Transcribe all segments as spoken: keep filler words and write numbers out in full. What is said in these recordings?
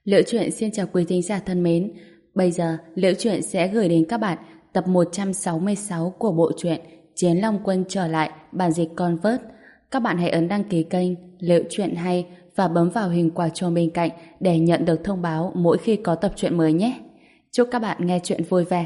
Liễu Chuyện xin chào quý thính giả thân mến. Bây giờ, Liễu Chuyện sẽ gửi đến các bạn tập một trăm sáu mươi sáu của bộ truyện Chiến Long Quân trở lại, bản dịch Convert. Các bạn hãy ấn đăng ký kênh Liễu Chuyện hay và bấm vào hình quả chuông bên cạnh để nhận được thông báo mỗi khi có tập truyện mới nhé. Chúc các bạn nghe chuyện vui vẻ.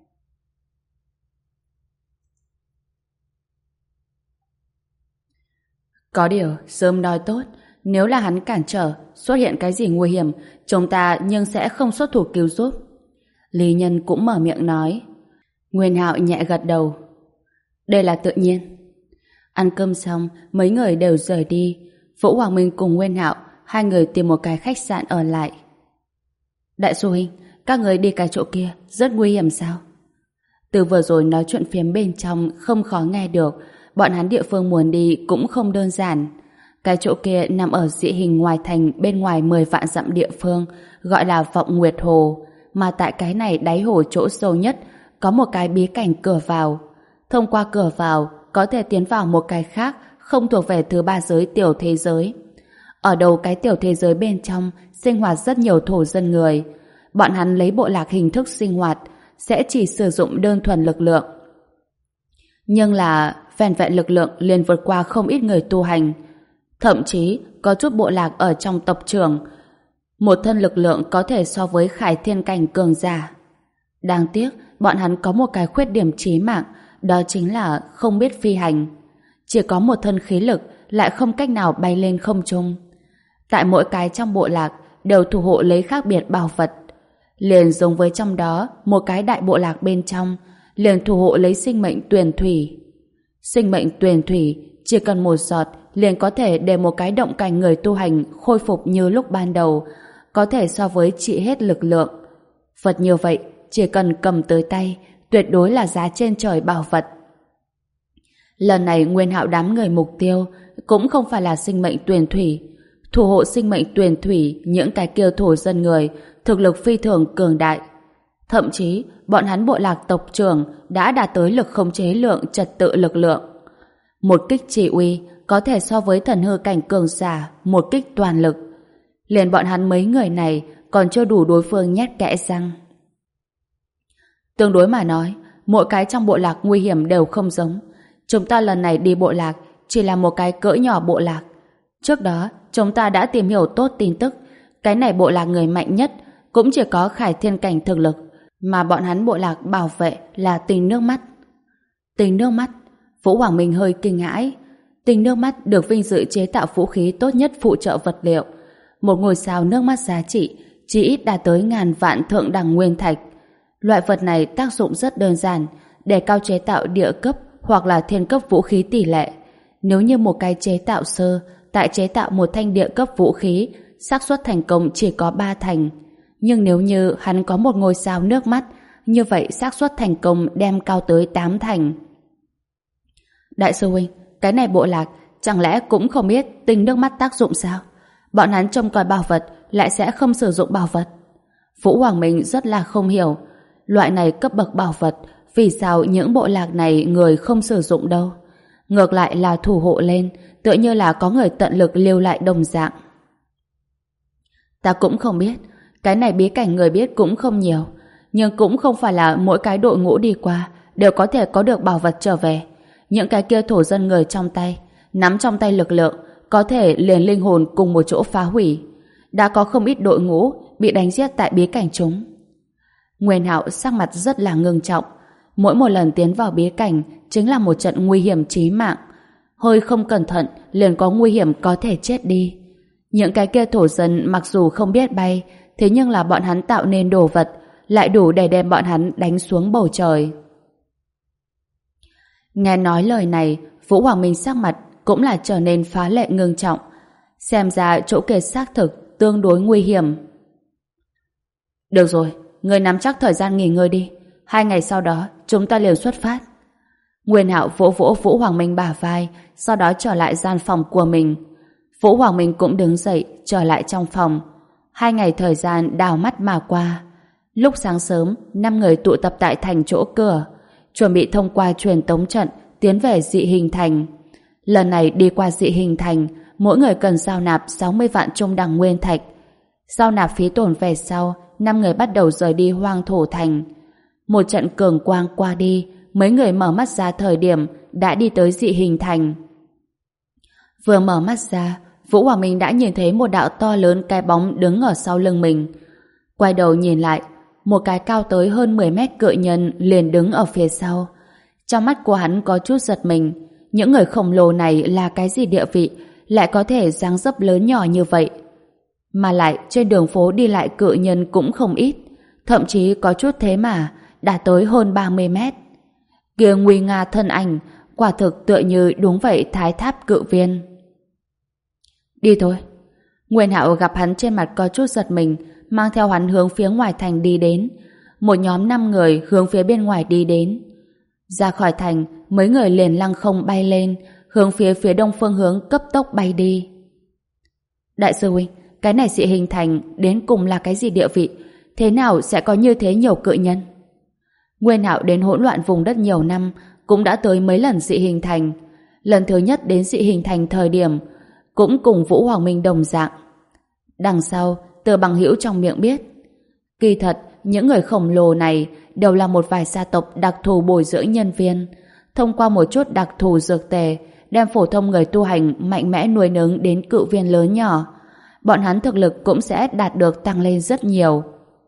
Có điều, sớm nói tốt, nếu là hắn cản trở, xuất hiện cái gì nguy hiểm, chúng ta nhưng sẽ không xuất thủ cứu giúp. Lý Nhân cũng mở miệng nói. Nguyên Hạo nhẹ gật đầu. Đây là tự nhiên. Ăn cơm xong, mấy người đều rời đi. Vũ Hoàng Minh cùng Nguyên Hạo, hai người tìm một cái khách sạn ở lại. Đại sư huynh, các người đi cái chỗ kia, rất nguy hiểm sao? Từ vừa rồi nói chuyện phiếm bên trong không khó nghe được, bọn hắn địa phương muốn đi cũng không đơn giản. Cái chỗ kia nằm ở dị hình ngoài thành bên ngoài mười vạn dặm địa phương, gọi là Vọng Nguyệt Hồ, mà tại cái này đáy hồ chỗ sâu nhất có một cái bí cảnh cửa vào. Thông qua cửa vào có thể tiến vào một cái khác không thuộc về thứ ba giới tiểu thế giới. Ở đầu cái tiểu thế giới bên trong sinh hoạt rất nhiều thổ dân người. Bọn hắn lấy bộ lạc hình thức sinh hoạt, sẽ chỉ sử dụng đơn thuần lực lượng. Nhưng là vẹn vẹn lực lượng liền vượt qua không ít người tu hành. Thậm chí có chút bộ lạc ở trong tộc trưởng, một thân lực lượng có thể so với Khải Thiên cảnh cường giả. Đáng tiếc, bọn hắn có một cái khuyết điểm chí mạng, đó chính là không biết phi hành. Chỉ có một thân khí lực, lại không cách nào bay lên không trung. Tại mỗi cái trong bộ lạc đều thủ hộ lấy khác biệt bảo vật. Liền giống với trong đó một cái đại bộ lạc bên trong, liền thủ hộ lấy sinh mệnh tuyền thủy. Sinh mệnh tuyền thủy chỉ cần một giọt liền có thể để một cái động cảnh người tu hành khôi phục như lúc ban đầu, có thể so với trị hết lực lượng. Vật như vậy chỉ cần cầm tới tay, tuyệt đối là giá trên trời bảo vật. Lần này Nguyên Hạo đám người mục tiêu cũng không phải là sinh mệnh tuyền thủy. Thủ hộ sinh mệnh tuyền thủy, những cái kia thổ dân người thực lực phi thường cường đại. Thậm chí bọn hắn bộ lạc tộc trưởng đã đạt tới lực khống chế lượng trật tự lực lượng. Một kích chỉ uy có thể so với thần hư cảnh cường giả một kích toàn lực. Liền bọn hắn mấy người này còn chưa đủ đối phương nhét kẽ răng. Tương đối mà nói, mỗi cái trong bộ lạc nguy hiểm đều không giống. Chúng ta lần này đi bộ lạc chỉ là một cái cỡ nhỏ bộ lạc. Trước đó chúng ta đã tìm hiểu tốt tin tức, cái này bộ lạc người mạnh nhất cũng chỉ có Khải Thiên cảnh thực lực, mà bọn hắn bộ lạc bảo vệ là Tình Nước Mắt. Tình Nước Mắt? Vũ Hoàng Minh hơi kinh hãi. Tình Nước Mắt được vinh dự chế tạo vũ khí tốt nhất phụ trợ vật liệu. Một ngôi sao nước mắt giá trị chỉ ít đạt tới ngàn vạn thượng đẳng nguyên thạch. Loại vật này tác dụng rất đơn giản, để cao chế tạo địa cấp hoặc là thiên cấp vũ khí tỷ lệ. Nếu như một cái chế tạo sơ tại chế tạo một thanh địa cấp vũ khí, xác suất thành công chỉ có ba thành. Nhưng nếu như hắn có một ngôi sao nước mắt, như vậy xác suất thành công đem cao tới tám thành. Đại sư huynh, cái này bộ lạc chẳng lẽ cũng không biết tình nước mắt tác dụng sao? Bọn hắn trông coi bảo vật lại sẽ không sử dụng bảo vật. Vũ Hoàng Minh rất là không hiểu, loại này cấp bậc bảo vật vì sao những bộ lạc này người không sử dụng đâu, ngược lại là thủ hộ lên, tựa như là có người tận lực lưu lại đồng dạng. Ta cũng không biết, cái này bí cảnh người biết cũng không nhiều, nhưng cũng không phải là mỗi cái đội ngũ đi qua đều có thể có được bảo vật trở về. Những cái kia thổ dân người trong tay, nắm trong tay lực lượng, có thể liền linh hồn cùng một chỗ phá hủy. Đã có không ít đội ngũ bị đánh giết tại bí cảnh chúng. Nguyên Hạo sắc mặt rất là ngưng trọng. Mỗi một lần tiến vào bí cảnh chính là một trận nguy hiểm chí mạng. Hơi không cẩn thận liền có nguy hiểm có thể chết đi. Những cái kia thổ dân mặc dù không biết bay, thế nhưng là bọn hắn tạo nên đồ vật lại đủ để đem bọn hắn đánh xuống bầu trời. Nghe nói lời này, Vũ Hoàng Minh sắc mặt cũng là trở nên phá lệ ngưng trọng. Xem ra chỗ kia xác thực tương đối nguy hiểm. Được rồi, người nắm chắc thời gian nghỉ ngơi đi. Hai ngày sau đó chúng ta liền xuất phát. Nguyên Hạo vỗ vỗ Vũ Hoàng Minh bả vai, sau đó trở lại gian phòng của mình. Vũ Hoàng Minh cũng đứng dậy trở lại trong phòng. Hai ngày thời gian đảo mắt mà qua. Lúc sáng sớm, năm người tụ tập tại thành chỗ cửa, chuẩn bị thông qua truyền tống trận tiến về dị hình thành. Lần này đi qua dị hình thành, mỗi người cần giao nạp sáu mươi vạn trung đẳng nguyên thạch. Sau nạp phí tổn về sau, năm người bắt đầu rời đi Hoang Thổ Thành. Một trận cường quang qua đi, mấy người mở mắt ra thời điểm đã đi tới Dị Hình Thành. Vừa mở mắt ra, Vũ Hoàng Minh đã nhìn thấy một đạo to lớn cái bóng đứng ở sau lưng mình. Quay đầu nhìn lại, một cái cao tới hơn mười mét cự nhân liền đứng ở phía sau. Trong mắt của hắn có chút giật mình, những người khổng lồ này là cái gì địa vị, lại có thể dáng dấp lớn nhỏ như vậy. Mà lại trên đường phố đi lại cự nhân cũng không ít, thậm chí có chút thế mà đã tới hơn ba mươi mét. Kia nguy nga thân ảnh, quả thực tựa như đúng vậy thái tháp cự viên. Đi thôi. Nguyên Hạo gặp hắn trên mặt có chút giật mình, mang theo hắn hướng phía ngoài thành đi đến. Một nhóm năm người hướng phía bên ngoài đi đến. Ra khỏi thành, mấy người liền lăng không bay lên, hướng phía phía đông phương hướng cấp tốc bay đi. Đại sư huynh, cái này Dị Hình Thành đến cùng là cái gì địa vị? Thế nào sẽ có như thế nhiều cự nhân? Nguyên Hạo đến hỗn loạn vùng đất nhiều năm, cũng đã tới mấy lần Dị Hình Thành. Lần thứ nhất đến Dị Hình Thành thời điểm cũng cùng Vũ Hoàng Minh đồng dạng. Đằng sau, từ bằng hữu trong miệng biết, kỳ thật những người khổng lồ này đều là một vài gia tộc đặc thù bồi dưỡng nhân viên, thông qua một chút đặc thù dược tề đem phổ thông người tu hành mạnh mẽ nuôi nấng đến cự viên lớn nhỏ. Bọn hắn thực lực cũng sẽ đạt được tăng lên rất nhiều.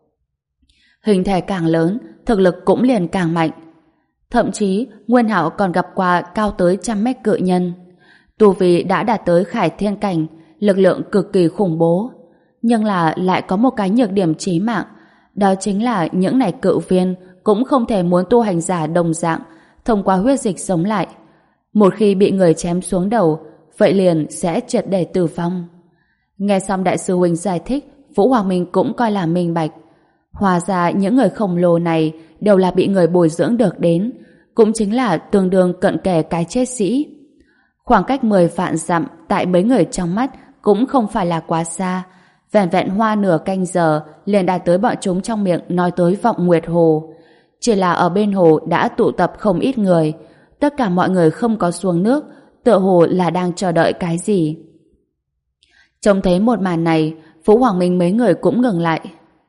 Hình thể càng lớn, thực lực cũng liền càng mạnh. Thậm chí, Nguyên Hạo còn gặp qua cao tới trăm mét cự nhân. Tu vi đã đạt tới Khải Thiên Cảnh, lực lượng cực kỳ khủng bố. Nhưng là lại có một cái nhược điểm chí mạng, đó chính là những này cự viên cũng không thể muốn tu hành giả đồng dạng thông qua huyết dịch sống lại. Một khi bị người chém xuống đầu, vậy liền sẽ triệt để tử vong. Nghe xong đại sư huynh giải thích, Vũ Hoàng Minh cũng coi là minh bạch. Hóa ra những người khổng lồ này đều là bị người bồi dưỡng được đến, cũng chính là tương đương cận kề cái chết sĩ. Khoảng cách mười vạn dặm tại mấy người trong mắt cũng không phải là quá xa. Vẹn vẹn hoa nửa canh giờ liền đạt tới bọn chúng trong miệng nói tới Vọng Nguyệt Hồ. Chỉ là ở bên hồ đã tụ tập không ít người. Tất cả mọi người không có xuống nước, tựa hồ là đang chờ đợi cái gì. Trông thấy một màn này, Vũ Hoàng Minh mấy người cũng ngừng lại.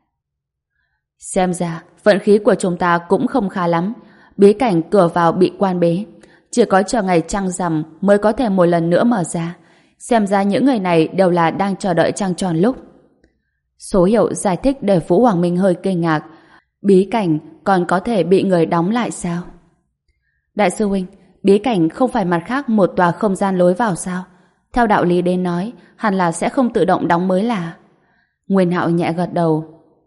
Xem ra, vận khí của chúng ta cũng không khá lắm. Bí cảnh cửa vào bị quan bế. Chỉ có chờ ngày trăng rằm mới có thể một lần nữa mở ra. Xem ra những người này đều là đang chờ đợi trăng tròn lúc. Số hiệu giải thích để Vũ Hoàng Minh hơi kinh ngạc. Bí cảnh còn có thể bị người đóng lại sao? Đại sư huynh, bí cảnh không phải mặt khác một tòa không gian lối vào sao? Theo đạo lý đến nói, hẳn là sẽ không tự động đóng mới là. Nguyên Hạo nhẹ gật đầu.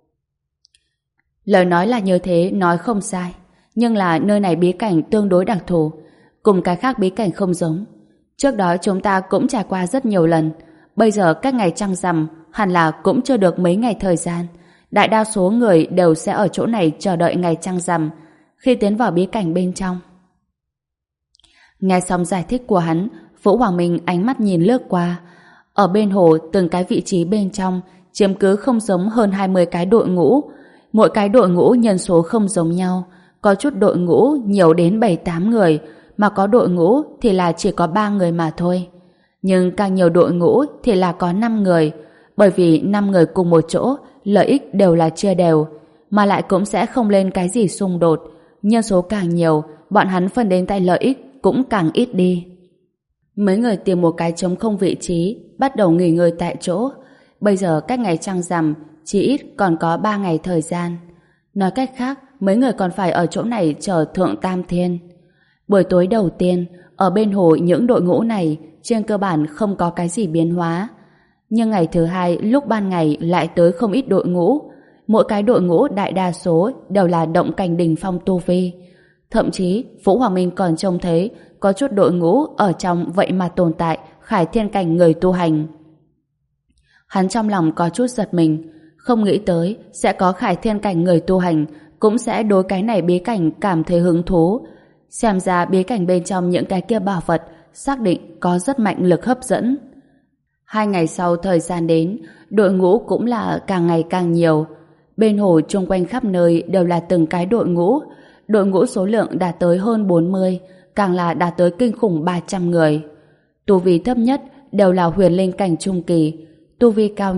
Lời nói là như thế, nói không sai. Nhưng là nơi này bí cảnh tương đối đặc thù, cùng cái khác bí cảnh không giống. Trước đó chúng ta cũng trải qua rất nhiều lần. Bây giờ các ngày trăng rằm hẳn là cũng chưa được mấy ngày thời gian. Đại đa số người đều sẽ ở chỗ này chờ đợi ngày trăng rằm khi tiến vào bí cảnh bên trong. Nghe xong giải thích của hắn, Vũ Hoàng Minh ánh mắt nhìn lướt qua. Ở bên hồ, từng cái vị trí bên trong chiếm cứ không giống hơn hai mươi cái đội ngũ. Mỗi cái đội ngũ nhân số không giống nhau. Có chút đội ngũ nhiều đến bảy tám người, mà có đội ngũ thì là chỉ có ba người mà thôi. Nhưng càng nhiều đội ngũ thì là có năm người, bởi vì năm người cùng một chỗ, lợi ích đều là chia đều, mà lại cũng sẽ không lên cái gì xung đột. Nhân số càng nhiều, bọn hắn phân đến tay lợi ích cũng càng ít đi. Mấy người tìm một cái trống không vị trí, bắt đầu nghỉ ngơi tại chỗ. Bây giờ cách ngày trăng rằm chỉ ít còn có ba ngày thời gian. Nói cách khác, mấy người còn phải ở chỗ này chờ thượng tam thiên. Buổi tối đầu tiên, ở bên hồ những đội ngũ này trên cơ bản không có cái gì biến hóa. Nhưng ngày thứ hai lúc ban ngày lại tới không ít đội ngũ. Mỗi cái đội ngũ đại đa số đều là động cảnh đỉnh phong tu vi. Thậm chí Vũ Hoàng Minh còn trông thấy có chút đội ngũ ở trong vậy mà tồn tại Khải Thiên Cảnh người tu hành. Hắn trong lòng có chút giật mình, không nghĩ tới sẽ có Khải Thiên Cảnh người tu hành cũng sẽ đối cái này bí cảnh cảm thấy hứng thú. Xem ra bí cảnh bên trong những cái kia bảo vật xác định có rất mạnh lực hấp dẫn. Hai ngày sau thời gian đến, đội ngũ cũng là càng ngày càng nhiều. Bên hồ chung quanh khắp nơi đều là từng cái đội ngũ. Đội ngũ số lượng đạt tới hơn bốn mươi, càng là đạt tới kinh khủng ba trăm người. Tu vi thấp nhất đều là huyền linh cảnh trung kỳ, tu vi cao nhất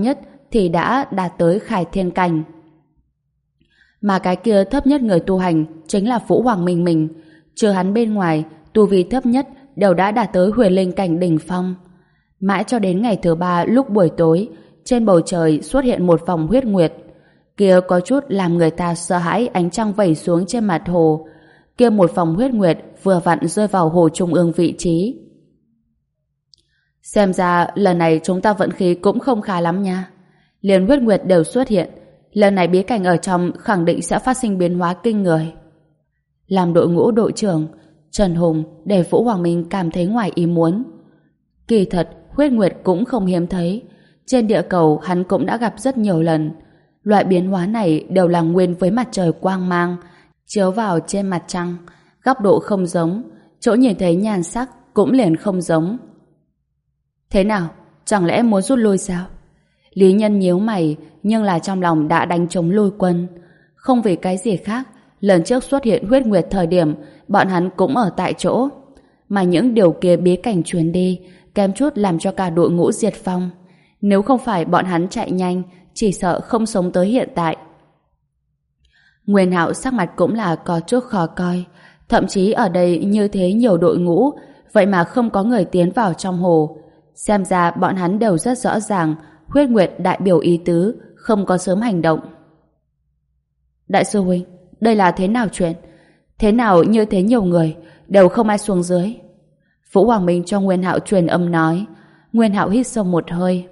thì đã đạt tới Khải Thiên Cảnh. Mà cái kia thấp nhất người tu hành chính là Vũ Hoàng Minh mình. Trừ hắn bên ngoài, tu vi thấp nhất đều đã đạt tới Huyền Linh Cảnh đỉnh phong. Mãi cho đến ngày thứ ba lúc buổi tối, trên bầu trời xuất hiện một vòng huyết nguyệt. Kia có chút làm người ta sợ hãi ánh trăng vẩy xuống trên mặt hồ. Kia một vòng huyết nguyệt vừa vặn rơi vào hồ trung ương vị trí. Xem ra lần này chúng ta vận khí cũng không khá lắm nha. Liền huyết nguyệt đều xuất hiện, lần này bí cảnh ở trong khẳng định sẽ phát sinh biến hóa kinh người. Làm đội ngũ đội trưởng, Trần Hùng để Vũ Hoàng Minh cảm thấy ngoài ý muốn. Kỳ thật, huyết nguyệt cũng không hiếm thấy. Trên địa cầu hắn cũng đã gặp rất nhiều lần. Loại biến hóa này đều là nguyên với mặt trời quang mang, chiếu vào trên mặt trăng, góc độ không giống, chỗ nhìn thấy nhan sắc cũng liền không giống. Thế nào? Chẳng lẽ muốn rút lui sao? Lý Nhân nhíu mày, nhưng là trong lòng đã đánh trống lui quân. Không vì cái gì khác, lần trước xuất hiện huyết nguyệt thời điểm, bọn hắn cũng ở tại chỗ. Mà những điều kia bí cảnh truyền đi, kém chút làm cho cả đội ngũ diệt vong. Nếu không phải bọn hắn chạy nhanh, chỉ sợ không sống tới hiện tại. Nguyên Hạo sắc mặt cũng là có chút khó coi. Thậm chí ở đây như thế nhiều đội ngũ, vậy mà không có người tiến vào trong hồ. Xem ra bọn hắn đều rất rõ ràng huyết nguyệt đại biểu ý tứ, không có sớm hành động. Đại sư huynh, đây là thế nào chuyện? Thế nào như thế nhiều người, đều không ai xuống dưới? Vũ Hoàng Minh cho Nguyên Hạo truyền âm nói. Nguyên Hạo hít sâu một hơi.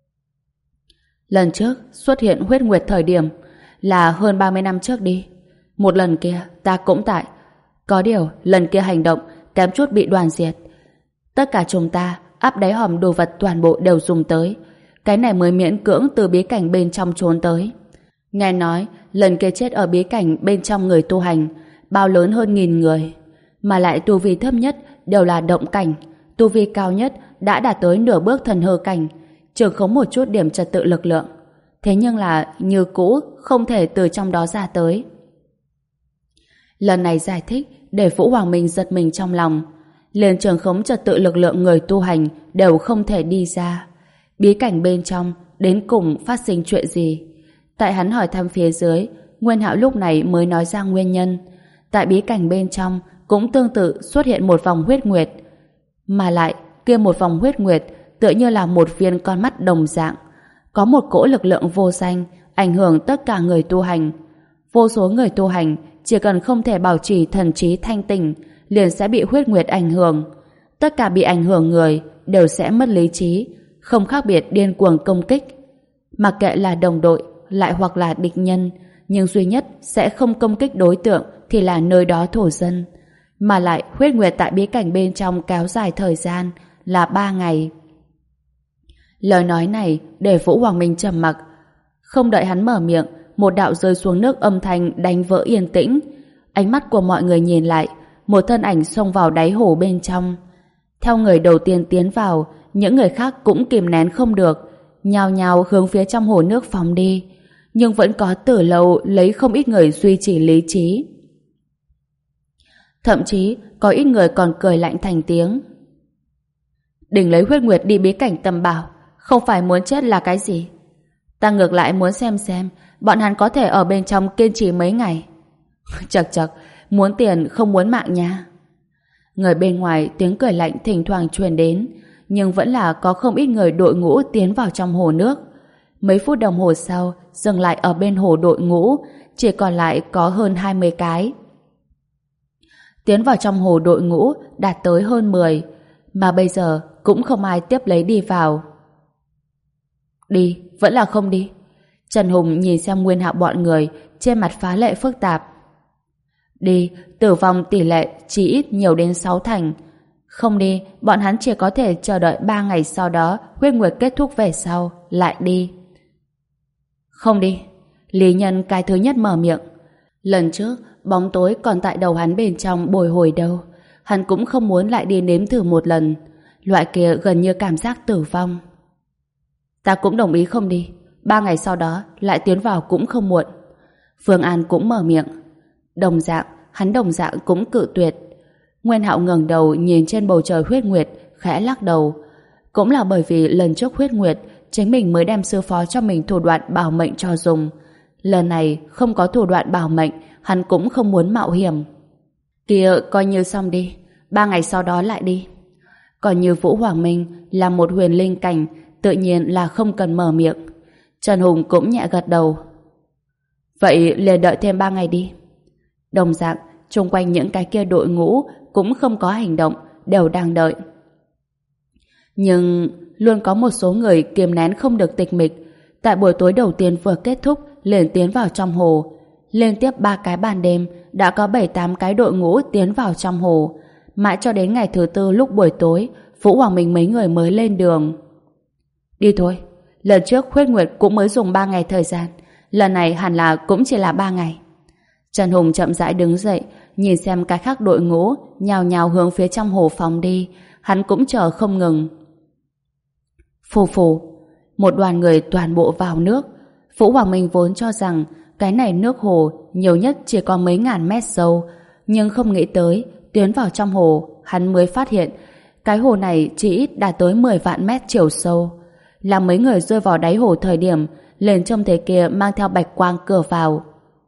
Lần trước xuất hiện huyết nguyệt thời điểm là hơn ba mươi năm trước đi. Một lần kia ta cũng tại. Có điều lần kia hành động kém chút bị đoàn diệt. Tất cả chúng ta áp đáy hòm đồ vật toàn bộ đều dùng tới. Cái này mới miễn cưỡng từ bí cảnh bên trong trốn tới. Nghe nói lần kia chết ở bí cảnh bên trong người tu hành bao lớn hơn nghìn người. Mà lại tu vi thấp nhất đều là động cảnh. Tu vi cao nhất đã đạt tới nửa bước thần hư cảnh, trường không một chút điểm trật tự lực lượng. Thế nhưng là như cũ không thể từ trong đó ra tới. Lần này giải thích để Vũ Hoàng Minh giật mình trong lòng. Liền trường khống trật tự lực lượng người tu hành đều không thể đi ra. Bí cảnh bên trong đến cùng phát sinh chuyện gì? Tại hắn hỏi thăm phía dưới, Nguyên Hạo lúc này mới nói ra nguyên nhân. Tại bí cảnh bên trong cũng tương tự xuất hiện một vòng huyết nguyệt. Mà lại kia một vòng huyết nguyệt tựa như là một viên con mắt đồng dạng. Có một cỗ lực lượng vô danh ảnh hưởng tất cả người tu hành. Vô số người tu hành chỉ cần không thể bảo trì thần trí thanh tỉnh liền sẽ bị huyết nguyệt ảnh hưởng. Tất cả bị ảnh hưởng người đều sẽ mất lý trí, không khác biệt điên cuồng công kích. Mặc kệ là đồng đội lại hoặc là địch nhân, nhưng duy nhất sẽ không công kích đối tượng thì là nơi đó thổ dân. Mà lại huyết nguyệt tại bí cảnh bên trong kéo dài thời gian là ba ngày. Lời nói này để Vũ Hoàng Minh trầm mặc. Không đợi hắn mở miệng, một đạo rơi xuống nước âm thanh đánh vỡ yên tĩnh. Ánh mắt của mọi người nhìn lại, một thân ảnh xông vào đáy hồ bên trong. Theo người đầu tiên tiến vào, những người khác cũng kìm nén không được, nhao nhao hướng phía trong hồ nước phóng đi. Nhưng vẫn có từ lâu lấy không ít người duy trì lý trí. Thậm chí có ít người còn cười lạnh thành tiếng. Đừng lấy huyết nguyệt đi bí cảnh tầm bảo, không phải muốn chết là cái gì? Ta ngược lại muốn xem xem bọn hắn có thể ở bên trong kiên trì mấy ngày. Chật chật, muốn tiền không muốn mạng nha. Người bên ngoài tiếng cười lạnh thỉnh thoảng truyền đến, nhưng vẫn là có không ít người đội ngũ tiến vào trong hồ nước. Mấy phút đồng hồ sau, dừng lại ở bên hồ đội ngũ, chỉ còn lại có hơn hai mươi cái. Tiến vào trong hồ đội ngũ đạt tới hơn mười, mà bây giờ cũng không ai tiếp lấy đi vào. Đi, vẫn là không đi. Trần Hùng nhìn xem Nguyên Hạo bọn người, trên mặt phá lệ phức tạp. Đi, tử vong tỷ lệ chỉ ít nhiều đến sáu thành. Không đi, bọn hắn chỉ có thể chờ đợi ba ngày sau đó huyết nguyệt kết thúc về sau, lại đi. Không đi. Lý Nhân cái thứ nhất mở miệng. Lần trước, bóng tối còn tại đầu hắn bên trong bồi hồi đâu. Hắn cũng không muốn lại đi nếm thử một lần. Loại kia gần như cảm giác tử vong. Ta cũng đồng ý không đi. Ba ngày sau đó lại tiến vào cũng không muộn. Phương An cũng mở miệng. Đồng dạng, hắn đồng dạng cũng cự tuyệt. Nguyên Hạo ngẩng đầu nhìn trên bầu trời huyết nguyệt, khẽ lắc đầu. Cũng là bởi vì lần trước huyết nguyệt chính mình mới đem sư phó cho mình thủ đoạn bảo mệnh cho dùng. Lần này không có thủ đoạn bảo mệnh, hắn cũng không muốn mạo hiểm. Kia coi như xong đi, ba ngày sau đó lại đi. Còn như Vũ Hoàng Minh là một huyền linh cảnh, tự nhiên là không cần mở miệng. Trần Hùng cũng nhẹ gật đầu. Vậy liền đợi thêm ba ngày đi. Đồng dạng, xung quanh những cái kia đội ngũ cũng không có hành động, đều đang đợi. Nhưng luôn có một số người kiềm nén không được tịch mịch. Tại buổi tối đầu tiên vừa kết thúc, liền tiến vào trong hồ. Liên tiếp ba cái ban đêm, đã có bảy tám cái đội ngũ tiến vào trong hồ. Mãi cho đến ngày thứ tư lúc buổi tối, Vũ Hoàng Minh mấy người mới lên đường. Đi thôi, lần trước Khuyết Nguyệt cũng mới dùng ba ngày thời gian, lần này hẳn là cũng chỉ là ba ngày. Trần Hùng chậm rãi đứng dậy, nhìn xem cái khác đội ngũ nhào nhào hướng phía trong hồ phóng đi, hắn cũng chờ không ngừng. Phù phù, một đoàn người toàn bộ vào nước. Vũ Hoàng Minh vốn cho rằng cái này nước hồ nhiều nhất chỉ có mấy ngàn mét sâu, nhưng không nghĩ tới tiến vào trong hồ, hắn mới phát hiện cái hồ này chỉ ít đạt tới mười vạn mét chiều sâu. Làm mấy người rơi vào đáy hồ thời điểm, liền trông thấy kia mang theo bạch quang cửa vào.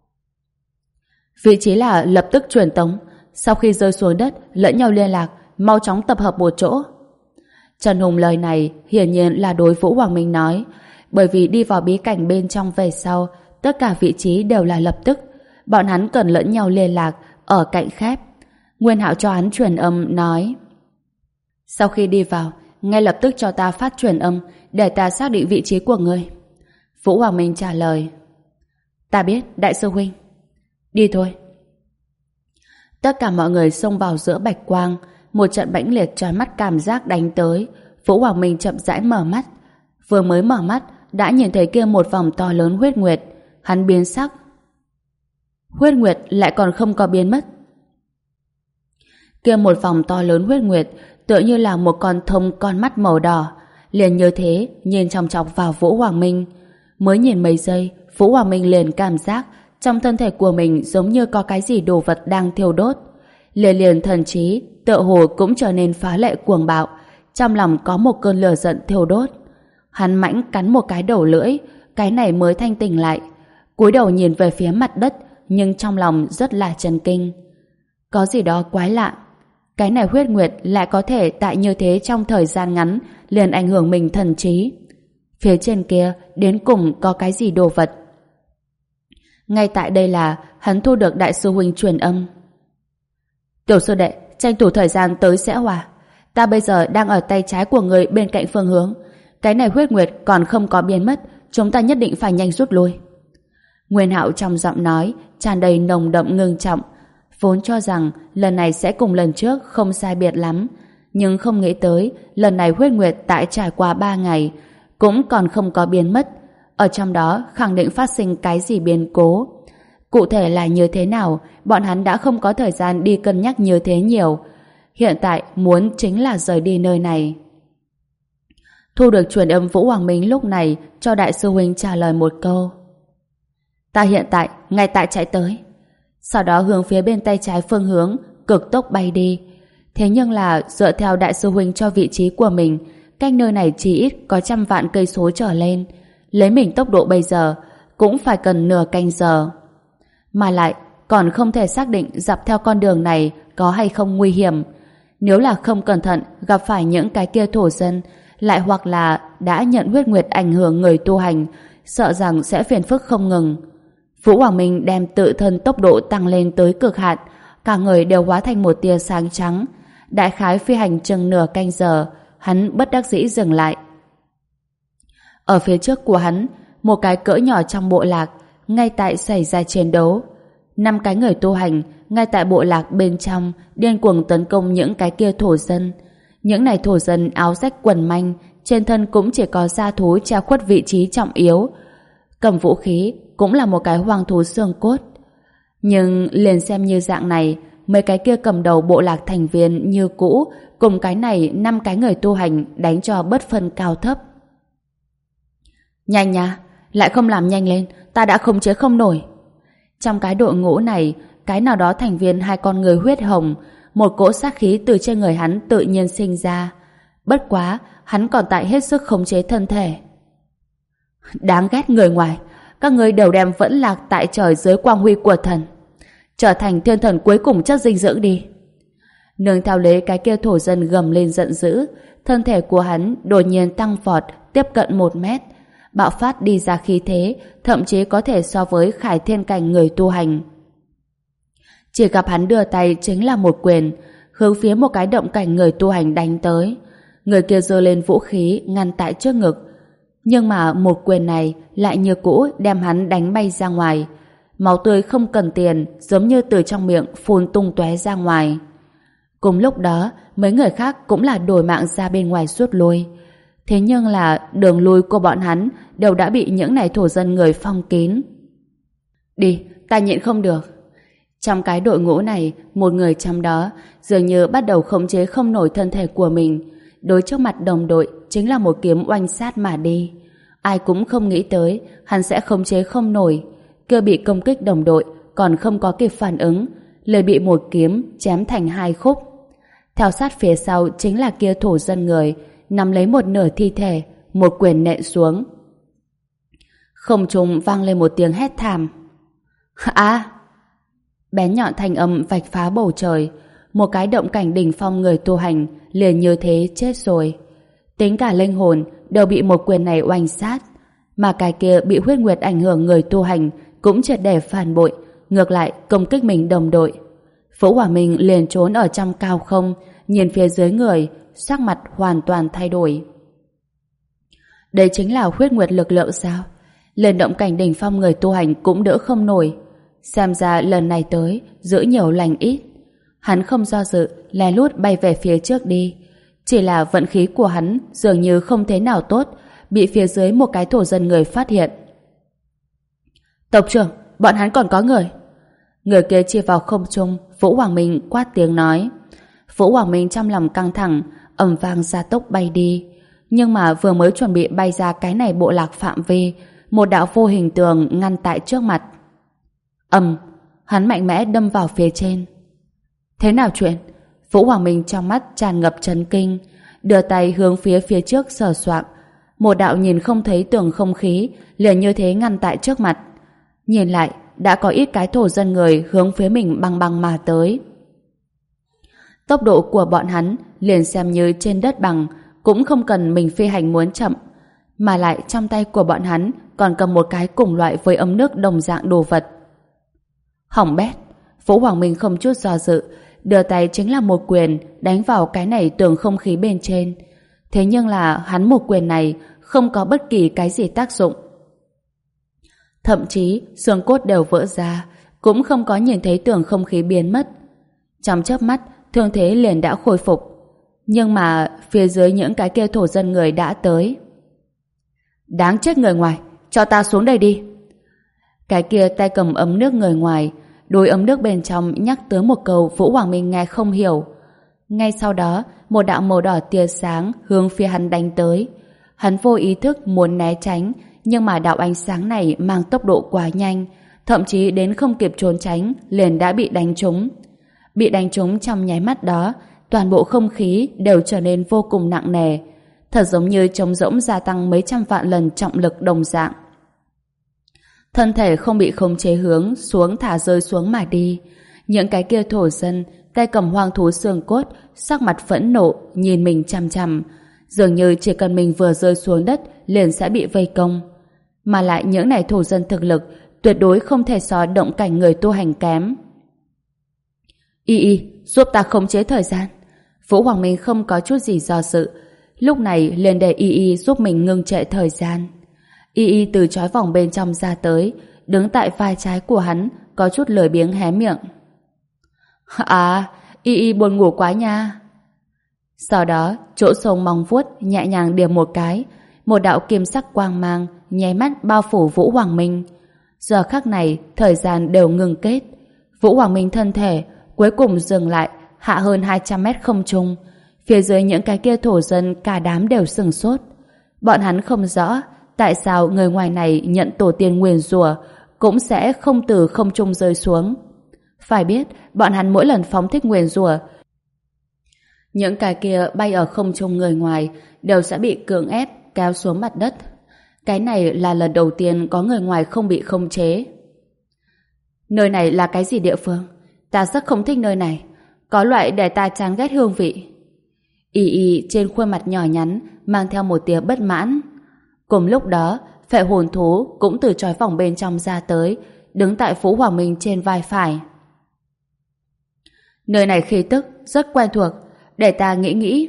Vị trí là lập tức truyền tống, sau khi rơi xuống đất lẫn nhau liên lạc, mau chóng tập hợp một chỗ. Trần Hùng lời này hiển nhiên là đối Vũ Hoàng Minh nói, bởi vì đi vào bí cảnh bên trong về sau, tất cả vị trí đều là lập tức, bọn hắn cần lẫn nhau liên lạc ở cạnh khép. Nguyên Hạo cho hắn truyền âm nói: sau khi đi vào, ngay lập tức cho ta phát truyền âm để ta xác định vị trí của ngươi. Vũ Hoàng Minh trả lời: ta biết, đại sư huynh. Đi thôi. Tất cả mọi người xông vào giữa bạch quang, một trận mãnh liệt trói mắt cảm giác đánh tới. Vũ Hoàng Minh chậm rãi mở mắt, vừa mới mở mắt đã nhìn thấy kia một vòng to lớn huyết nguyệt. Hắn biến sắc. Huyết nguyệt lại còn không có biến mất. Kia một vòng to lớn huyết nguyệt tựa như là một con thông con mắt màu đỏ, liền như thế nhìn chòng chọc vào Vũ Hoàng Minh. Mới nhìn mấy giây, Vũ Hoàng Minh liền cảm giác trong thân thể của mình giống như có cái gì đồ vật đang thiêu đốt. Liền liền thần trí tựa hồ cũng trở nên phá lệ cuồng bạo, trong lòng có một cơn lửa giận thiêu đốt. Hắn mãnh cắn một cái đầu lưỡi, cái này mới thanh tỉnh lại, cúi đầu nhìn về phía mặt đất, nhưng trong lòng rất là chấn kinh. Có gì đó quái lạ, cái này huyết nguyệt lại có thể tại như thế trong thời gian ngắn liền ảnh hưởng mình thần trí. Phía trên kia đến cùng có cái gì đồ vật. Ngay tại đây là hắn thu được đại sư huynh truyền âm: tiểu sư đệ, tranh thủ thời gian tới sẽ hòa. Ta bây giờ đang ở tay trái của người bên cạnh phương hướng. Cái này huyết nguyệt còn không có biến mất, chúng ta nhất định phải nhanh rút lui. Nguyên Hạo trong giọng nói tràn đầy nồng đậm ngưng trọng. Vốn cho rằng lần này sẽ cùng lần trước không sai biệt lắm, nhưng không nghĩ tới lần này huyết nguyệt tại trải qua ba ngày cũng còn không có biến mất. Ở trong đó khẳng định phát sinh cái gì biến cố. Cụ thể là như thế nào, bọn hắn đã không có thời gian đi cân nhắc như thế nhiều. Hiện tại muốn chính là rời đi nơi này. Thu được truyền âm, Vũ Hoàng Minh lúc này cho đại sư huynh trả lời một câu: ta hiện tại ngay tại chạy tới. Sau đó hướng phía bên tay trái phương hướng cực tốc bay đi. Thế nhưng là dựa theo đại sư huynh cho vị trí của mình, cách nơi này chỉ ít có trăm vạn cây số trở lên. Lấy mình tốc độ bây giờ cũng phải cần nửa canh giờ, mà lại còn không thể xác định dọc theo con đường này có hay không nguy hiểm. Nếu là không cẩn thận gặp phải những cái kia thổ dân, lại hoặc là đã nhận huyết nguyệt ảnh hưởng người tu hành, sợ rằng sẽ phiền phức không ngừng. Vũ Hoàng Minh đem tự thân tốc độ tăng lên tới cực hạn, cả người đều hóa thành một tia sáng trắng. Đại khái phi hành chừng nửa canh giờ, hắn bất đắc dĩ dừng lại. Ở phía trước của hắn, một cái cỡ nhỏ trong bộ lạc ngay tại xảy ra chiến đấu. Năm cái người tu hành ngay tại bộ lạc bên trong điên cuồng tấn công những cái kia thổ dân. Những này thổ dân áo rách quần manh, trên thân cũng chỉ có da thú che khuất vị trí trọng yếu. Cầm vũ khí cũng là một cái hoang thú xương cốt. Nhưng liền xem như dạng này, mấy cái kia cầm đầu bộ lạc thành viên như cũ cùng cái này năm cái người tu hành đánh cho bất phân cao thấp. Nhanh nha, lại không làm nhanh lên, ta đã khống chế không nổi. Trong cái đội ngũ này, cái nào đó thành viên hai con người huyết hồng, một cỗ sát khí từ trên người hắn tự nhiên sinh ra. Bất quá, hắn còn tại hết sức khống chế thân thể. Đáng ghét người ngoài, các ngươi đều đem vẫn lạc tại trời dưới quang huy của thần, trở thành thiên thần cuối cùng chất dinh dưỡng đi. Nương theo lấy cái kia thổ dân gầm lên giận dữ, thân thể của hắn đột nhiên tăng vọt tiếp cận một mét, bạo phát đi ra khí thế, thậm chí có thể so với khải thiên cảnh người tu hành. Chỉ gặp hắn đưa tay chính là một quyền, hướng phía một cái động cảnh người tu hành đánh tới. Người kia giơ lên vũ khí ngăn tại trước ngực, nhưng mà một quyền này lại như cũ đem hắn đánh bay ra ngoài. Máu tươi không cần tiền, giống như từ trong miệng phun tung tóe ra ngoài. Cùng lúc đó, mấy người khác cũng là đổi mạng ra bên ngoài rút lui. Thế nhưng là đường lui của bọn hắn đều đã bị những này thổ dân người phong kín. Đi, ta nhịn không được. Trong cái đội ngũ này, một người trong đó dường như bắt đầu khống chế không nổi thân thể của mình. Đối trước mặt đồng đội chính là một kiếm oanh sát mà đi. Ai cũng không nghĩ tới hắn sẽ khống chế không nổi. Kia bị công kích đồng đội còn không có kịp phản ứng, liền bị một kiếm chém thành hai khúc. Theo sát phía sau chính là kia thổ dân người, nắm lấy một nửa thi thể, một quyền nện xuống. Không trung vang lên một tiếng hét thảm. À! Bén nhọn thanh âm vạch phá bầu trời, một cái động cảnh đỉnh phong người tu hành liền như thế chết rồi. Tính cả linh hồn đều bị một quyền này oanh sát, mà cái kia bị huyết nguyệt ảnh hưởng người tu hành cũng triệt để phản bội, ngược lại công kích mình đồng đội. Vũ Hỏa Minh liền trốn ở trong cao không, nhìn phía dưới người, sắc mặt hoàn toàn thay đổi. Đây chính là huyết nguyệt lực lượng sao? Lên động cảnh đỉnh phong người tu hành cũng đỡ không nổi. Xem ra lần này tới, giữ nhiều lành ít. Hắn không do dự, lè lút bay về phía trước đi. Chỉ là vận khí của hắn dường như không thế nào tốt, bị phía dưới một cái thổ dân người phát hiện. Tộc trưởng, bọn hắn còn có người. Người kia chia vào không trung, Vũ Hoàng Minh quát tiếng nói. Vũ Hoàng Minh trong lòng căng thẳng, ầm vang gia tốc bay đi. Nhưng mà vừa mới chuẩn bị bay ra cái này bộ lạc phạm vi, một đạo vô hình tường ngăn tại trước mặt. Ầm, hắn mạnh mẽ đâm vào phía trên. Thế nào chuyện? Vũ Hoàng Minh trong mắt tràn ngập chấn kinh, đưa tay hướng phía phía trước sờ soạng. Một đạo nhìn không thấy tường không khí liền như thế ngăn tại trước mặt. Nhìn lại, đã có ít cái thổ dân người hướng phía mình băng băng mà tới. Tốc độ của bọn hắn liền xem như trên đất bằng, cũng không cần mình phi hành muốn chậm, mà lại trong tay của bọn hắn còn cầm một cái cùng loại với ấm nước đồng dạng đồ vật. Hỏng bét! Vũ Hoàng Minh không chút do dự, đưa tay chính là một quyền đánh vào cái này tường không khí bên trên. Thế nhưng là hắn một quyền này không có bất kỳ cái gì tác dụng. Thậm chí xương cốt đều vỡ ra, cũng không có nhìn thấy tường không khí biến mất. Trong chớp mắt, thương thế liền đã khôi phục. Nhưng mà phía dưới những cái kia thổ dân người đã tới. Đáng chết người ngoài, cho ta xuống đây đi. Cái kia tay cầm ấm nước người ngoài, đôi ấm nước bên trong nhắc tới một câu Vũ Hoàng Minh nghe không hiểu. Ngay sau đó, một đạo màu đỏ tia sáng hướng phía hắn đánh tới. Hắn vô ý thức muốn né tránh, nhưng mà đạo ánh sáng này mang tốc độ quá nhanh, thậm chí đến không kịp trốn tránh, liền đã bị đánh trúng. Bị đánh trúng trong nháy mắt đó, toàn bộ không khí đều trở nên vô cùng nặng nề, thật giống như trống rỗng gia tăng mấy trăm vạn lần trọng lực đồng dạng. Thân thể không bị khống chế hướng xuống thả rơi xuống mà đi. Những cái kia thổ dân tay cầm hoang thú xương cốt, sắc mặt phẫn nộ nhìn mình chằm chằm, dường như chỉ cần mình vừa rơi xuống đất liền sẽ bị vây công. Mà lại những này thổ dân thực lực tuyệt đối không thể so động cảnh người tu hành kém. Y y, giúp ta khống chế thời gian. Vũ Hoàng Minh không có chút gì do dự, lúc này liền để Y y giúp mình ngưng trệ thời gian. Y y từ trói vòng bên trong ra tới, đứng tại vai trái của hắn, có chút lười biếng hé miệng. À, Y y buồn ngủ quá nha. Sau đó, chỗ sống móng vuốt nhẹ nhàng điểm một cái, một đạo kim sắc quang mang nháy mắt bao phủ Vũ Hoàng Minh. Giờ khắc này, thời gian đều ngừng kết. Vũ Hoàng Minh thân thể cuối cùng dừng lại, hạ hơn hai trăm mét không trung. Phía dưới những cái kia thổ dân cả đám đều sửng sốt. Bọn hắn không rõ tại sao người ngoài này nhận tổ tiên nguyền rủa cũng sẽ không từ không trung rơi xuống. Phải biết, bọn hắn mỗi lần phóng thích nguyền rủa, những cái kia bay ở không trung người ngoài đều sẽ bị cưỡng ép kéo xuống mặt đất. Cái này là lần đầu tiên có người ngoài không bị khống chế. Nơi này là cái gì địa phương? Ta rất không thích nơi này. Có loại để ta chán ghét hương vị. Y Y trên khuôn mặt nhỏ nhắn mang theo một tia bất mãn. Cùng lúc đó, phệ hồn thú cũng từ trói vòng bên trong ra tới, đứng tại Vũ Hoàng Minh trên vai phải. Nơi này khí tức rất quen thuộc, để ta nghĩ nghĩ.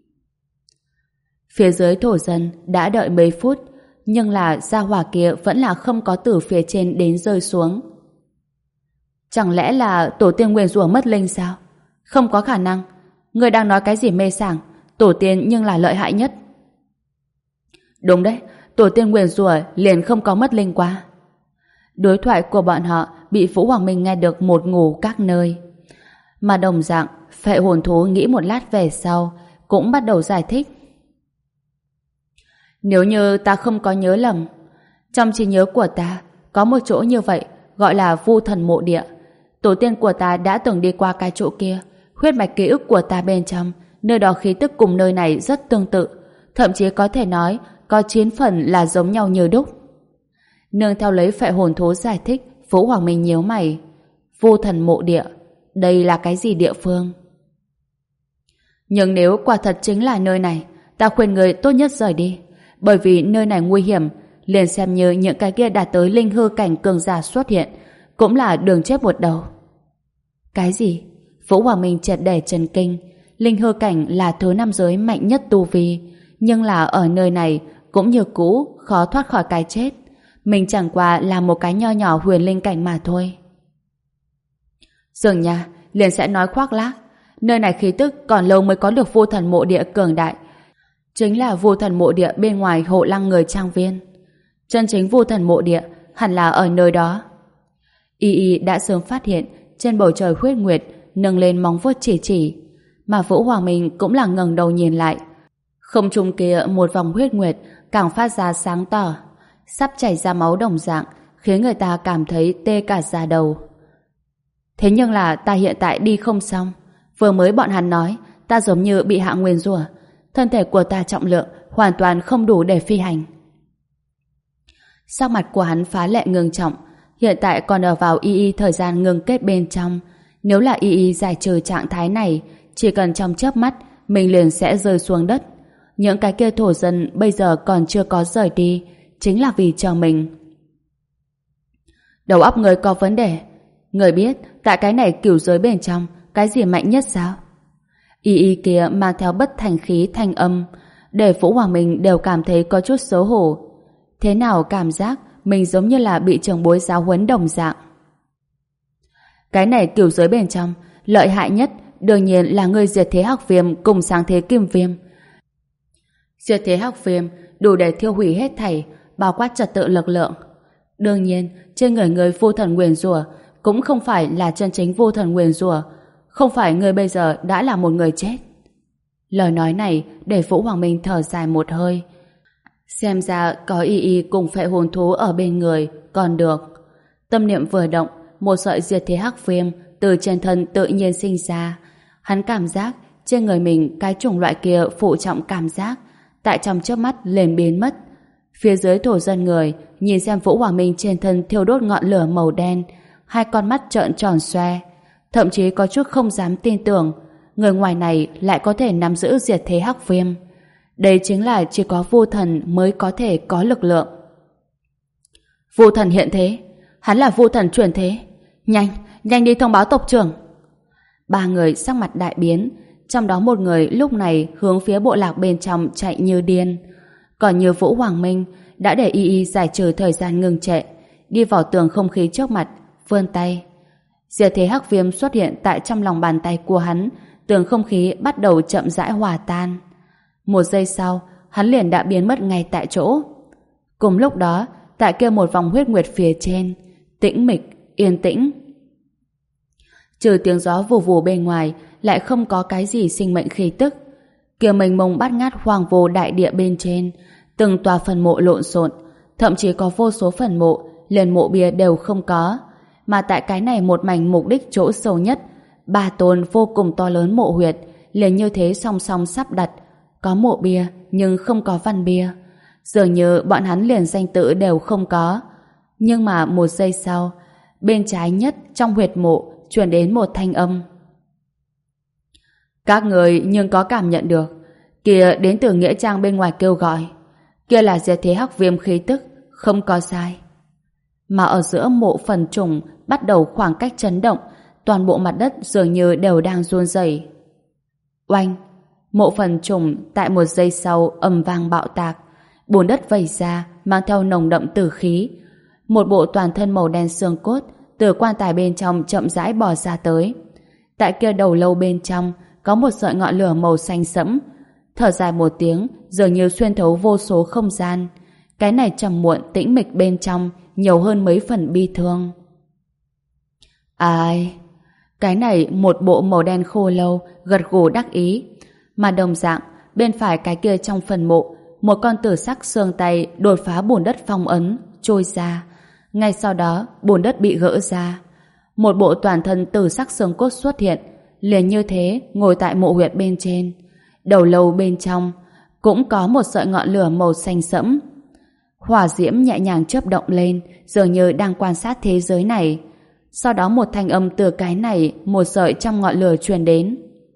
Phía dưới thổ dân đã đợi mấy phút, nhưng là gia hỏa kia vẫn là không có từ phía trên đến rơi xuống. Chẳng lẽ là tổ tiên nguyền rủa mất linh sao? Không có khả năng. Người đang nói cái gì mê sảng, tổ tiên nhưng là lợi hại nhất. Đúng đấy, tổ tiên nguyền rủa liền không có mất linh qua. Đối thoại của bọn họ bị Vũ Hoàng Minh nghe được một ngủ các nơi. Mà đồng dạng, phệ hồn thú nghĩ một lát về sau, cũng bắt đầu giải thích. Nếu như ta không có nhớ lầm, trong trí nhớ của ta có một chỗ như vậy gọi là Vu Thần Mộ Địa. Tổ tiên của ta đã từng đi qua cái chỗ kia. Huyết mạch ký ức của ta bên trong, nơi đó khí tức cùng nơi này rất tương tự, thậm chí có thể nói có chín phần là giống nhau như đúc. Nương theo lấy phệ hồn thú giải thích, Vũ Hoàng Minh nhíu mày. Vu Thần Mộ Địa, đây là cái gì địa phương? Nhưng nếu quả thật chính là nơi này, ta khuyên người tốt nhất rời đi, bởi vì nơi này nguy hiểm, liền xem như những cái kia đạt tới linh hư cảnh cường giả xuất hiện, cũng là đường chết một đầu. Cái gì? Vũ Hoàng Minh chợt để chấn kinh. Linh hư cảnh là thứ nam giới mạnh nhất tu vi, nhưng là ở nơi này cũng như cũ khó thoát khỏi cái chết. Mình chẳng qua là một cái nho nhỏ huyền linh cảnh mà thôi. Dường nhà liền sẽ nói khoác lác. Nơi này khí tức còn lâu mới có được Vu Thần Mộ Địa cường đại. Chính là Vu Thần Mộ Địa bên ngoài hộ lăng người trang viên. Chân chính Vu Thần Mộ Địa hẳn là ở nơi đó. Y Y đã sớm phát hiện trên bầu trời huyết nguyệt nâng lên móng vuốt chỉ chỉ, mà Vũ Hoàng Minh cũng là ngẩng đầu nhìn lại. Không trung kia một vòng huyết nguyệt càng phát ra sáng tỏ, sắp chảy ra máu đồng dạng, khiến người ta cảm thấy tê cả da đầu. Thế nhưng là ta hiện tại đi không xong. Vừa mới bọn hắn nói ta giống như bị hạ nguyền rủa, thân thể của ta trọng lượng hoàn toàn không đủ để phi hành. Sắc mặt của hắn phá lệ ngưng trọng, hiện tại còn ở vào y y thời gian ngừng kết bên trong. Nếu là y y giải trừ trạng thái này, chỉ cần trong chớp mắt mình liền sẽ rơi xuống đất. Những cái kia thổ dân bây giờ còn chưa có rời đi, chính là vì chờ mình. Đầu óc người có vấn đề. Người biết tại cái này cửu giới bên trong cái gì mạnh nhất sao? Y y kia mang theo bất thành khí thanh âm, để Vũ Hoàng Minh đều cảm thấy có chút xấu hổ. Thế nào cảm giác mình giống như là bị trưởng bối giáo huấn đồng dạng. Cái này cửu giới bên trong lợi hại nhất đương nhiên là người diệt thế hắc viêm cùng sáng thế kim viêm. Diệt thế hắc viêm đủ để thiêu hủy hết thảy, bao quát trật tự lực lượng. Đương nhiên trên người người vô thần nguyền rủa cũng không phải là chân chính vô thần nguyền rủa, không phải người bây giờ đã là một người chết. Lời nói này để Vũ Hoàng Minh thở dài một hơi. Xem ra có y y cùng phệ hồn thú ở bên người còn được. Tâm niệm vừa động, một sợi diệt thế hắc viêm từ trên thân tự nhiên sinh ra. Hắn cảm giác trên người mình cái chủng loại kia phụ trọng cảm giác, tại trong chớp mắt liền biến mất. Phía dưới thổ dân người nhìn xem Vũ Hoàng Minh trên thân thiêu đốt ngọn lửa màu đen, hai con mắt trợn tròn xoe, thậm chí có chút không dám tin tưởng người ngoài này lại có thể nắm giữ diệt thế hắc viêm. Đây chính là chỉ có vô thần mới có thể có lực lượng. Vô thần hiện thế, hắn là vô thần chuyển thế. Nhanh, nhanh đi thông báo tộc trưởng. Ba người sắc mặt đại biến, trong đó một người lúc này hướng phía bộ lạc bên trong chạy như điên. Còn như Vũ Hoàng Minh đã để y y giải trừ thời gian ngừng trệ, đi vào tường không khí trước mặt, vươn tay. Diệt thế hắc viêm xuất hiện tại trong lòng bàn tay của hắn, tường không khí bắt đầu chậm rãi hòa tan. Một giây sau, hắn liền đã biến mất ngay tại chỗ. Cùng lúc đó, tại kia một vòng huyết nguyệt phía trên, tĩnh mịch, yên tĩnh. Trừ tiếng gió vù vù bên ngoài, lại không có cái gì sinh mệnh khí tức. Kia mênh mông bát ngát hoang vô đại địa bên trên, từng tòa phần mộ lộn xộn, thậm chí có vô số phần mộ, liền mộ bia đều không có. Mà tại cái này một mảnh mục đích chỗ sâu nhất, ba tôn vô cùng to lớn mộ huyệt, liền như thế song song sắp đặt. Có mộ bia nhưng không có văn bia. Dường như bọn hắn liền danh tự đều không có. Nhưng mà một giây sau, bên trái nhất trong huyệt mộ truyền đến một thanh âm. Các người nhưng có cảm nhận được, kia đến từ nghĩa trang bên ngoài kêu gọi, kia là diệt thế hắc viêm khí tức, không có sai. Mà ở giữa mộ phần trùng bắt đầu khoảng cách chấn động, toàn bộ mặt đất dường như đều đang run rẩy. Oanh! Mộ phần trùng tại một giây sau ầm vang bạo tạc, bùn đất vẩy ra mang theo nồng đậm tử khí. Một bộ toàn thân màu đen xương cốt từ quan tài bên trong chậm rãi bò ra tới. Tại kia đầu lâu bên trong có một sợi ngọn lửa màu xanh sẫm, thở dài một tiếng dường như xuyên thấu vô số không gian. Cái này trầm muộn tĩnh mịch bên trong nhiều hơn mấy phần bi thương. Ai? Cái này một bộ màu đen khô lâu gật gù đắc ý. Mà đồng dạng bên phải cái kia trong phần mộ, một con tử sắc xương tay đột phá bùn đất phong ấn trôi ra. Ngay sau đó bùn đất bị gỡ ra, một bộ toàn thân tử sắc xương cốt xuất hiện, liền như thế ngồi tại mộ huyệt bên trên. Đầu lâu bên trong cũng có một sợi ngọn lửa màu xanh sẫm. Hỏa diễm nhẹ nhàng chớp động lên, dường như đang quan sát thế giới này. Sau đó một thanh âm từ cái này một sợi trong ngọn lửa truyền đến.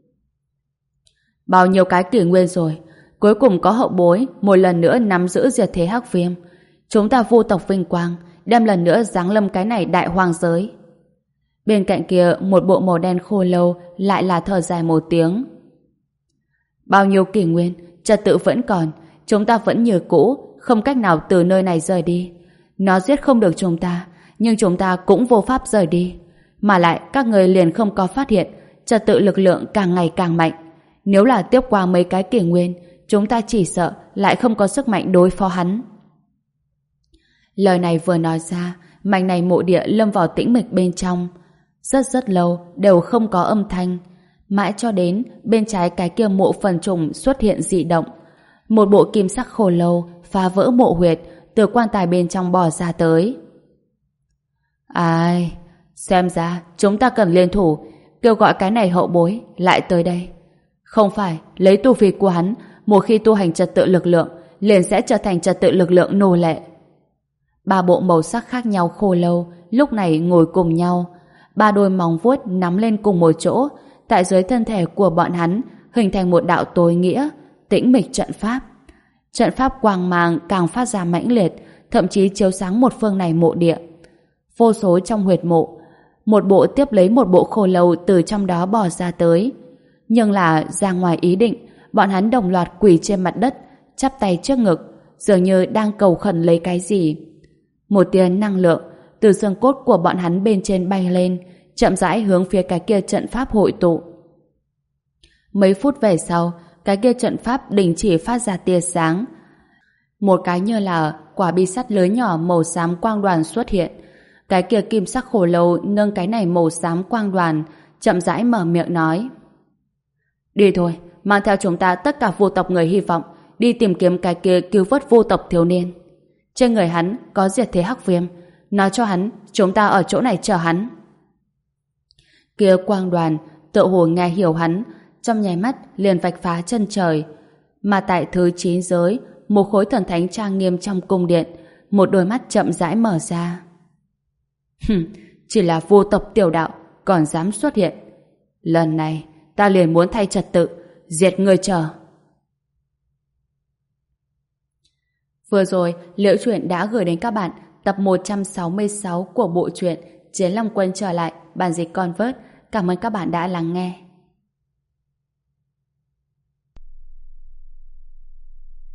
Bao nhiêu cái kỷ nguyên rồi, cuối cùng có hậu bối một lần nữa nắm giữ diệt thế hắc viêm. Chúng ta vô tộc vinh quang, đem lần nữa giáng lâm cái này đại hoang giới. Bên cạnh kia một bộ màu đen khô lâu lại là thở dài một tiếng. Bao nhiêu kỷ nguyên, trật tự vẫn còn, chúng ta vẫn như cũ, không cách nào từ nơi này rời đi. Nó giết không được chúng ta, nhưng chúng ta cũng vô pháp rời đi. Mà lại các người liền không có phát hiện trật tự lực lượng càng ngày càng mạnh. Nếu là tiếp qua mấy cái kỷ nguyên, chúng ta chỉ sợ lại không có sức mạnh đối phó hắn. Lời này vừa nói ra, mảnh này mộ địa lâm vào tĩnh mịch bên trong. Rất rất lâu đều không có âm thanh. Mãi cho đến bên trái cái kia mộ phần trùng xuất hiện dị động. Một bộ kim sắc khô lâu phá vỡ mộ huyệt từ quan tài bên trong bò ra tới. Ai, xem ra chúng ta cần liên thủ kêu gọi cái này hậu bối lại tới đây. Không phải lấy tu vi của hắn, một khi tu hành trật tự lực lượng liền sẽ trở thành trật tự lực lượng nô lệ. Ba bộ màu sắc khác nhau khô lâu lúc này ngồi cùng nhau, ba đôi móng vuốt nắm lên cùng một chỗ, tại dưới thân thể của bọn hắn hình thành một đạo tối nghĩa, tĩnh mịch trận pháp. Trận pháp quang mang càng phát ra mãnh liệt, thậm chí chiếu sáng một phương này mộ địa. Vô số trong huyệt mộ, một bộ tiếp lấy một bộ khô lâu từ trong đó bò ra tới. Nhưng là ra ngoài ý định, bọn hắn đồng loạt quỳ trên mặt đất, chắp tay trước ngực, dường như đang cầu khẩn lấy cái gì. Một tia năng lượng từ xương cốt của bọn hắn bên trên bay lên, chậm rãi hướng phía cái kia trận pháp hội tụ. Mấy phút về sau, cái kia trận pháp đình chỉ phát ra tia sáng. Một cái như là quả bi sắt lớn nhỏ màu xám quang đoàn xuất hiện. Cái kia kim sắc khổ lâu nâng cái này màu xám quang đoàn, chậm rãi mở miệng nói: Đi thôi, mang theo chúng ta tất cả vô tộc người hy vọng đi tìm kiếm cái kia cứu vớt vô tộc thiếu niên. Trên người hắn có diệt thế hắc viêm, nói cho hắn chúng ta ở chỗ này chờ hắn. Kia quang đoàn tựa hồ nghe hiểu hắn, trong nháy mắt liền vạch phá chân trời. Mà tại thứ chín giới, một khối thần thánh trang nghiêm trong cung điện, một đôi mắt chậm rãi mở ra. Hừm, chỉ là vô tộc tiểu đạo còn dám xuất hiện. Lần này ta liền muốn thay trật tự, diệt người chờ. Vừa rồi, Liễu Chuyện đã gửi đến các bạn tập một trăm sáu mươi sáu của bộ truyện Chiến Long Quân trở lại, bản dịch Convert. Cảm ơn các bạn đã lắng nghe.